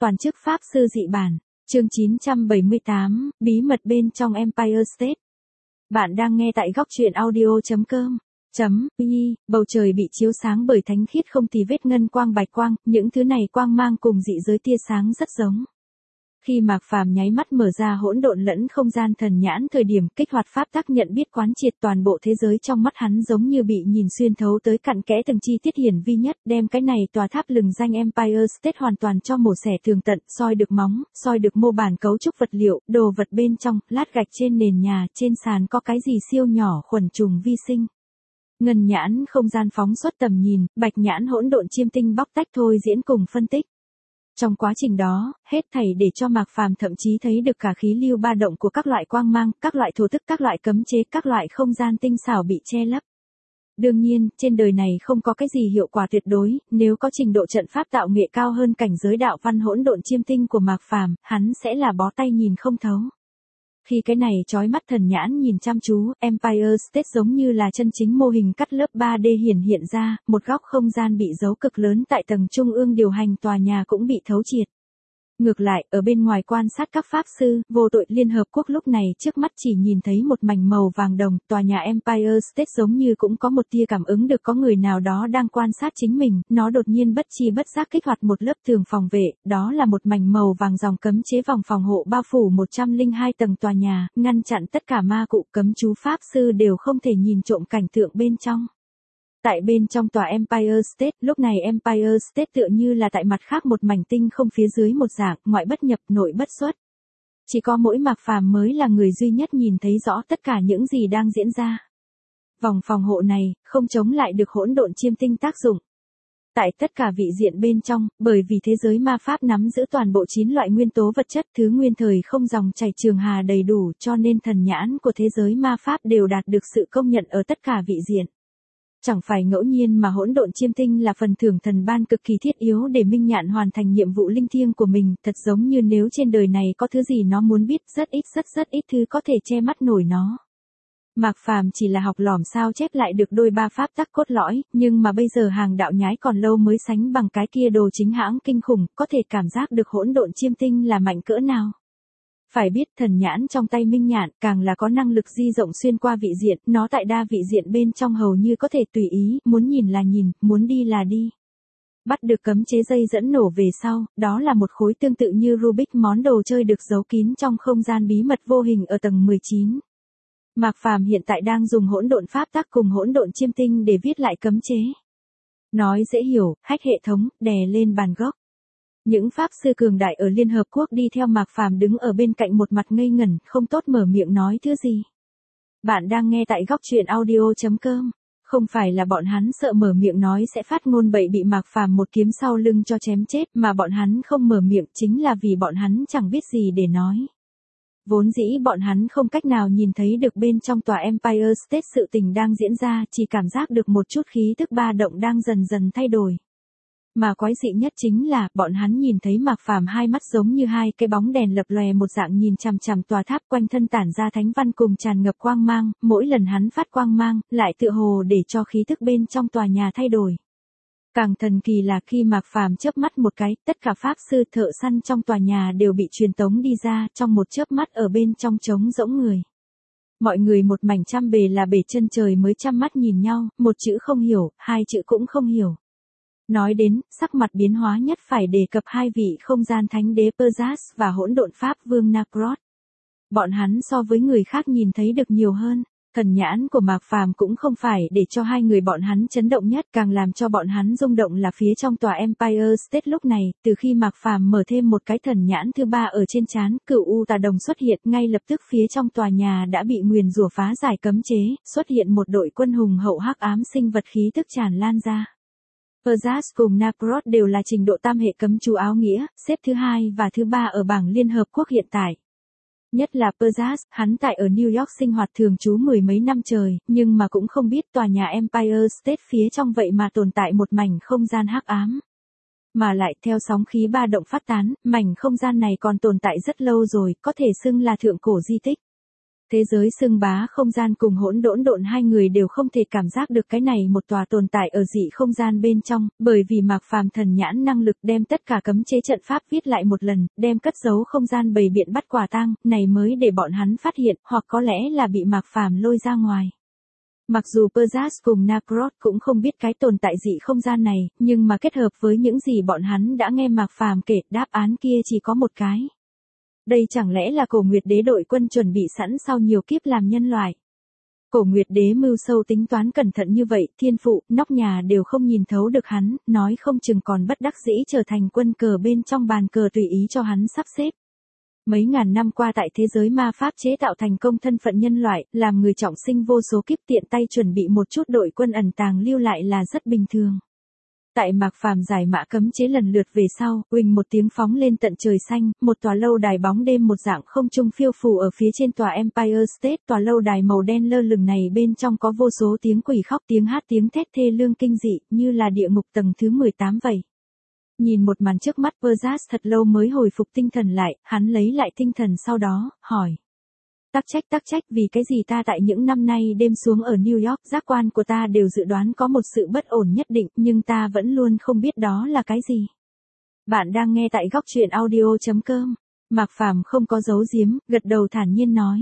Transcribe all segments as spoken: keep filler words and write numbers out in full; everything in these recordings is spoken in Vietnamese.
Toàn chức Pháp sư dị bản, chương chín trăm bảy mươi tám, bí mật bên trong Empire State. Bạn đang nghe tại góc truyện audio chấm com. Chấm, y, bầu trời bị chiếu sáng bởi thánh khiết không tì vết ngân quang bạch quang, những thứ này quang mang cùng dị giới tia sáng rất giống. Khi Mạc Phàm nháy mắt mở ra hỗn độn lẫn không gian thần nhãn thời điểm kích hoạt pháp tắc nhận biết quán triệt toàn bộ thế giới trong mắt hắn giống như bị nhìn xuyên thấu tới cặn kẽ từng chi tiết hiển vi nhất, đem cái này tòa tháp lừng danh Empire State hoàn toàn cho mổ xẻ tường tận, soi được móng, soi được mô bản cấu trúc vật liệu, đồ vật bên trong, lát gạch trên nền nhà, trên sàn có cái gì siêu nhỏ khuẩn trùng vi sinh. Ngân nhãn không gian phóng xuất tầm nhìn, bạch nhãn hỗn độn chiêm tinh bóc tách thôi diễn cùng phân tích. Trong quá trình đó, hết thảy để cho Mạc Phàm thậm chí thấy được cả khí lưu ba động của các loại quang mang, các loại thổ tức, các loại cấm chế, các loại không gian tinh xảo bị che lấp. Đương nhiên, trên đời này không có cái gì hiệu quả tuyệt đối, nếu có trình độ trận pháp tạo nghệ cao hơn cảnh giới đạo văn hỗn độn chiêm tinh của Mạc Phàm, hắn sẽ là bó tay nhìn không thấu. Khi cái này chói mắt thần nhãn nhìn chăm chú, Empire State giống như là chân chính mô hình cắt lớp ba D hiển hiện ra, một góc không gian bị giấu cực lớn tại tầng trung ương điều hành tòa nhà cũng bị thấu triệt. Ngược lại, ở bên ngoài quan sát các pháp sư, vô tội Liên Hợp Quốc lúc này trước mắt chỉ nhìn thấy một mảnh màu vàng đồng, tòa nhà Empire State giống như cũng có một tia cảm ứng được có người nào đó đang quan sát chính mình, nó đột nhiên bất chi bất giác kích hoạt một lớp tường phòng vệ, đó là một mảnh màu vàng dòng cấm chế vòng phòng hộ bao phủ một trăm lẻ hai tầng tòa nhà, ngăn chặn tất cả ma cụ cấm chú pháp sư đều không thể nhìn trộm cảnh tượng bên trong. Tại bên trong tòa Empire State, lúc này Empire State tựa như là tại mặt khác một mảnh tinh không phía dưới một dạng, ngoại bất nhập, nội bất xuất. Chỉ có mỗi Mạc Phàm mới là người duy nhất nhìn thấy rõ tất cả những gì đang diễn ra. Vòng phòng hộ này, không chống lại được hỗn độn chiêm tinh tác dụng. Tại tất cả vị diện bên trong, bởi vì thế giới ma pháp nắm giữ toàn bộ chín loại nguyên tố vật chất thứ nguyên thời không dòng chảy trường hà đầy đủ cho nên thần nhãn của thế giới ma pháp đều đạt được sự công nhận ở tất cả vị diện. Chẳng phải ngẫu nhiên mà hỗn độn chiêm tinh là phần thưởng thần ban cực kỳ thiết yếu để Minh Nhạn hoàn thành nhiệm vụ linh thiêng của mình, thật giống như nếu trên đời này có thứ gì nó muốn biết, rất ít rất rất ít thứ có thể che mắt nổi nó. Mạc Phàm chỉ là học lỏm sao chép lại được đôi ba pháp tắc cốt lõi, nhưng mà bây giờ hàng đạo nhái còn lâu mới sánh bằng cái kia đồ chính hãng kinh khủng, có thể cảm giác được hỗn độn chiêm tinh là mạnh cỡ nào. Phải biết thần nhãn trong tay Minh Nhạn càng là có năng lực di rộng xuyên qua vị diện, nó tại đa vị diện bên trong hầu như có thể tùy ý, muốn nhìn là nhìn, muốn đi là đi. Bắt được cấm chế dây dẫn nổ về sau, đó là một khối tương tự như Rubik món đồ chơi được giấu kín trong không gian bí mật vô hình ở tầng mười chín. Mạc Phàm hiện tại đang dùng hỗn độn pháp tắc cùng hỗn độn chiêm tinh để viết lại cấm chế. Nói dễ hiểu, hack hệ thống, đè lên bàn gốc. Những pháp sư cường đại ở Liên Hợp Quốc đi theo Mạc Phàm đứng ở bên cạnh một mặt ngây ngẩn, không tốt mở miệng nói thứ gì. Bạn đang nghe tại góc truyện audio chấm com. Không phải là bọn hắn sợ mở miệng nói sẽ phát ngôn bậy bị Mạc Phàm một kiếm sau lưng cho chém chết, mà bọn hắn không mở miệng chính là vì bọn hắn chẳng biết gì để nói. Vốn dĩ bọn hắn không cách nào nhìn thấy được bên trong tòa Empire State sự tình đang diễn ra, chỉ cảm giác được một chút khí tức ba động đang dần dần thay đổi. Mà quái dị nhất chính là, bọn hắn nhìn thấy Mạc Phàm hai mắt giống như hai cái bóng đèn lập lòe một dạng nhìn chằm chằm tòa tháp quanh thân tản ra thánh văn cùng tràn ngập quang mang, mỗi lần hắn phát quang mang, lại tựa hồ để cho khí thức bên trong tòa nhà thay đổi. Càng thần kỳ là khi Mạc Phàm chớp mắt một cái, tất cả pháp sư thợ săn trong tòa nhà đều bị truyền tống đi ra, trong một chớp mắt ở bên trong trống rỗng người. Mọi người một mảnh trăm bề là bề chân trời mới chăm mắt nhìn nhau, một chữ không hiểu, hai chữ cũng không hiểu. Nói đến, sắc mặt biến hóa nhất phải đề cập hai vị không gian thánh đế Perseus và hỗn độn pháp vương Nacross. Bọn hắn so với người khác nhìn thấy được nhiều hơn. Thần nhãn của Mạc Phàm cũng không phải để cho hai người bọn hắn chấn động nhất, càng làm cho bọn hắn rung động là phía trong tòa Empire State lúc này, từ khi Mạc Phàm mở thêm một cái thần nhãn thứ ba ở trên trán, cửu u tà đồng xuất hiện, ngay lập tức phía trong tòa nhà đã bị nguyền rủa phá giải cấm chế, xuất hiện một đội quân hùng hậu hắc ám sinh vật khí tức tràn lan ra. Perseus cùng Nacross đều là trình độ tam hệ cấm chú áo nghĩa, xếp thứ hai và thứ ba ở bảng Liên Hợp Quốc hiện tại. Nhất là Perseus, hắn tại ở New York sinh hoạt thường trú mười mấy năm trời, nhưng mà cũng không biết tòa nhà Empire State phía trong vậy mà tồn tại một mảnh không gian hắc ám. Mà lại theo sóng khí ba động phát tán, mảnh không gian này còn tồn tại rất lâu rồi, có thể xưng là thượng cổ di tích. Thế giới xưng bá không gian cùng hỗn độn độn hai người đều không thể cảm giác được cái này một tòa tồn tại ở dị không gian bên trong, bởi vì Mạc Phàm thần nhãn năng lực đem tất cả cấm chế trận pháp viết lại một lần, đem cất giấu không gian bầy biện bắt quả tang, này mới để bọn hắn phát hiện, hoặc có lẽ là bị Mạc Phàm lôi ra ngoài. Mặc dù Perseus cùng Nacross cũng không biết cái tồn tại dị không gian này, nhưng mà kết hợp với những gì bọn hắn đã nghe Mạc Phàm kể, đáp án kia chỉ có một cái. Đây chẳng lẽ là Cổ Nguyệt Đế đội quân chuẩn bị sẵn sau nhiều kiếp làm nhân loại. Cổ Nguyệt Đế mưu sâu tính toán cẩn thận như vậy, thiên phụ, nóc nhà đều không nhìn thấu được hắn, nói không chừng còn bất đắc dĩ trở thành quân cờ bên trong bàn cờ tùy ý cho hắn sắp xếp. Mấy ngàn năm qua tại thế giới ma pháp chế tạo thành công thân phận nhân loại, làm người trọng sinh vô số kiếp tiện tay chuẩn bị một chút đội quân ẩn tàng lưu lại là rất bình thường. Tại Mạc Phàm giải mã cấm chế lần lượt về sau, uỳnh một tiếng phóng lên tận trời xanh, một tòa lâu đài bóng đêm một dạng không trung phiêu phù ở phía trên tòa Empire State, tòa lâu đài màu đen lơ lửng này bên trong có vô số tiếng quỷ khóc, tiếng hát, tiếng thét thê lương kinh dị, như là địa ngục tầng thứ mười tám vậy. Nhìn một màn trước mắt, Perseus thật lâu mới hồi phục tinh thần lại, hắn lấy lại tinh thần sau đó, hỏi. Tắc trách tắc trách vì cái gì ta tại những năm nay đêm xuống ở New York, giác quan của ta đều dự đoán có một sự bất ổn nhất định, nhưng ta vẫn luôn không biết đó là cái gì. Bạn đang nghe tại góc truyện audio chấm com. Mạc Phàm không có giấu giếm, gật đầu thản nhiên nói.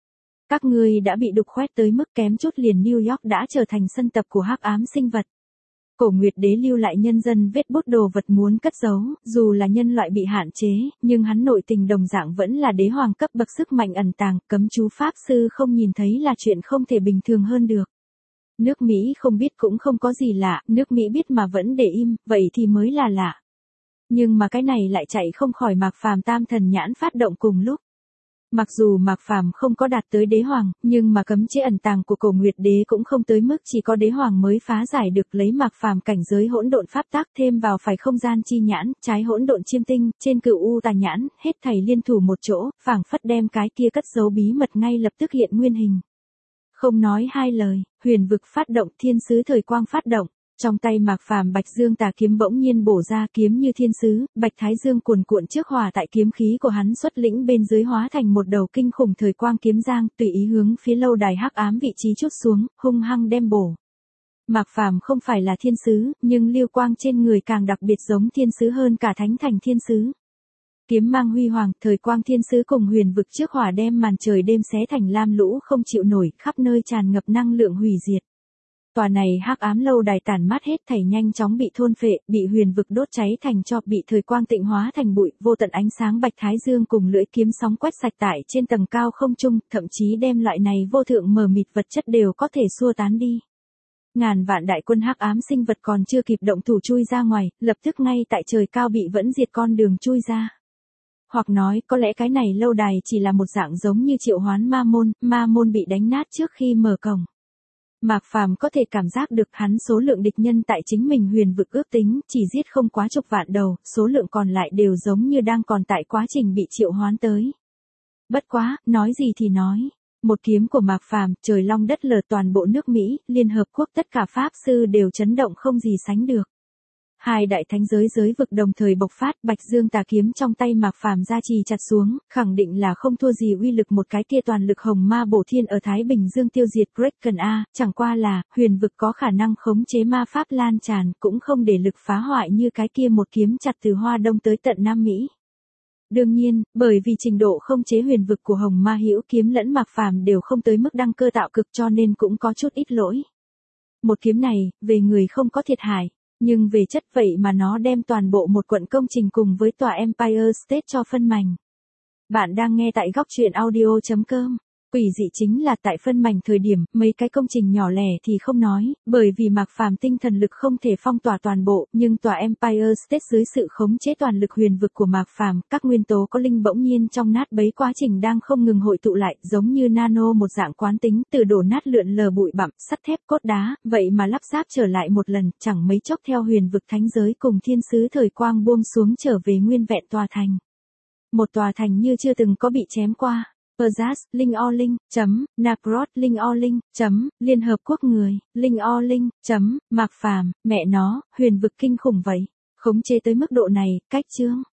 Các ngươi đã bị đục khoét tới mức kém chút liền New York đã trở thành sân tập của hắc ám sinh vật. Cổ Nguyệt Đế lưu lại nhân dân vết bút đồ vật muốn cất giấu, dù là nhân loại bị hạn chế, nhưng hắn nội tình đồng dạng vẫn là đế hoàng cấp bậc sức mạnh ẩn tàng, cấm chú pháp sư không nhìn thấy là chuyện không thể bình thường hơn được. Nước Mỹ không biết cũng không có gì lạ, nước Mỹ biết mà vẫn để im, vậy thì mới là lạ. Nhưng mà cái này lại chạy không khỏi Mạc Phàm tam thần nhãn phát động cùng lúc. Mặc dù Mạc Phàm không có đạt tới đế hoàng, nhưng mà cấm chế ẩn tàng của Cổ Nguyệt Đế cũng không tới mức chỉ có đế hoàng mới phá giải được, lấy Mạc Phàm cảnh giới hỗn độn pháp tác thêm vào phải không gian chi nhãn, trái hỗn độn chiêm tinh, trên cựu u tà nhãn, hết thảy liên thủ một chỗ, phảng phất đem cái kia cất giấu bí mật ngay lập tức hiện nguyên hình. Không nói hai lời, huyền vực phát động, thiên sứ thời quang phát động. Trong tay Mạc Phàm Bạch Dương tà kiếm bỗng nhiên bổ ra, kiếm như thiên sứ, Bạch Thái Dương cuồn cuộn trước hòa tại kiếm khí của hắn xuất lĩnh bên dưới hóa thành một đầu kinh khủng thời quang kiếm giang, tùy ý hướng phía lâu đài hắc ám vị trí chút xuống, hung hăng đem bổ. Mạc Phàm không phải là thiên sứ, nhưng lưu quang trên người càng đặc biệt giống thiên sứ hơn cả thánh thành thiên sứ. Kiếm mang huy hoàng, thời quang thiên sứ cùng huyền vực trước hỏa đem màn trời đêm xé thành lam lũ không chịu nổi, khắp nơi tràn ngập năng lượng hủy diệt. Tòa này hắc ám lâu đài tàn mát hết thảy nhanh chóng bị thôn phệ, bị huyền vực đốt cháy thành tro, bị thời quang tịnh hóa thành bụi, vô tận ánh sáng Bạch Thái Dương cùng lưỡi kiếm sóng quét sạch tại trên tầng cao không trung, thậm chí đem loại này vô thượng mờ mịt vật chất đều có thể xua tán đi. Ngàn vạn đại quân hắc ám sinh vật còn chưa kịp động thủ chui ra ngoài, lập tức ngay tại trời cao bị vẫn diệt con đường chui ra. Hoặc nói, có lẽ cái này lâu đài chỉ là một dạng giống như triệu hoán ma môn, ma môn bị đánh nát trước khi mở cổng. Mạc Phàm có thể cảm giác được hắn số lượng địch nhân tại chính mình huyền vực ước tính, chỉ giết không quá chục vạn đầu, số lượng còn lại đều giống như đang còn tại quá trình bị triệu hoán tới. Bất quá, nói gì thì nói. Một kiếm của Mạc Phàm, trời long đất lở toàn bộ nước Mỹ, Liên Hợp Quốc tất cả pháp sư đều chấn động không gì sánh được. Hai đại thánh giới giới vực đồng thời bộc phát, Bạch Dương tà kiếm trong tay Mạc Phàm gia trì chặt xuống, khẳng định là không thua gì uy lực một cái kia toàn lực hồng ma bổ thiên ở Thái Bình Dương tiêu diệt Kraken A, chẳng qua là, huyền vực có khả năng khống chế ma pháp lan tràn, cũng không để lực phá hoại như cái kia một kiếm chặt từ Hoa Đông tới tận Nam Mỹ. Đương nhiên, bởi vì trình độ không chế huyền vực của hồng ma hữu kiếm lẫn Mạc Phàm đều không tới mức đăng cơ tạo cực cho nên cũng có chút ít lỗi. Một kiếm này, về người không có thiệt hại. Nhưng về chất vậy mà nó đem toàn bộ một quận công trình cùng với tòa Empire State cho phân mảnh. Bạn đang nghe tại góc truyện audio chấm com. Quỷ dị chính là tại phân mảnh thời điểm, mấy cái công trình nhỏ lẻ thì không nói, bởi vì Mạc Phàm tinh thần lực không thể phong tỏa toàn bộ, nhưng tòa Empire State dưới sự khống chế toàn lực huyền vực của Mạc Phàm, các nguyên tố có linh bỗng nhiên trong nát bấy quá trình đang không ngừng hội tụ lại, giống như nano một dạng quán tính, từ đổ nát lượn lờ bụi bặm, sắt thép, cốt đá, vậy mà lắp ráp trở lại một lần, chẳng mấy chốc theo huyền vực thánh giới cùng thiên sứ thời quang buông xuống trở về nguyên vẹn tòa thành. Một tòa thành như chưa từng có bị chém qua. Perseus, Linh O Linh, chấm, Nacross, Linh O Linh, chấm, Liên Hợp Quốc người, Linh O Linh, chấm, Mạc Phàm, mẹ nó, huyền vực kinh khủng vậy. Khống chế tới mức độ này, cách chương.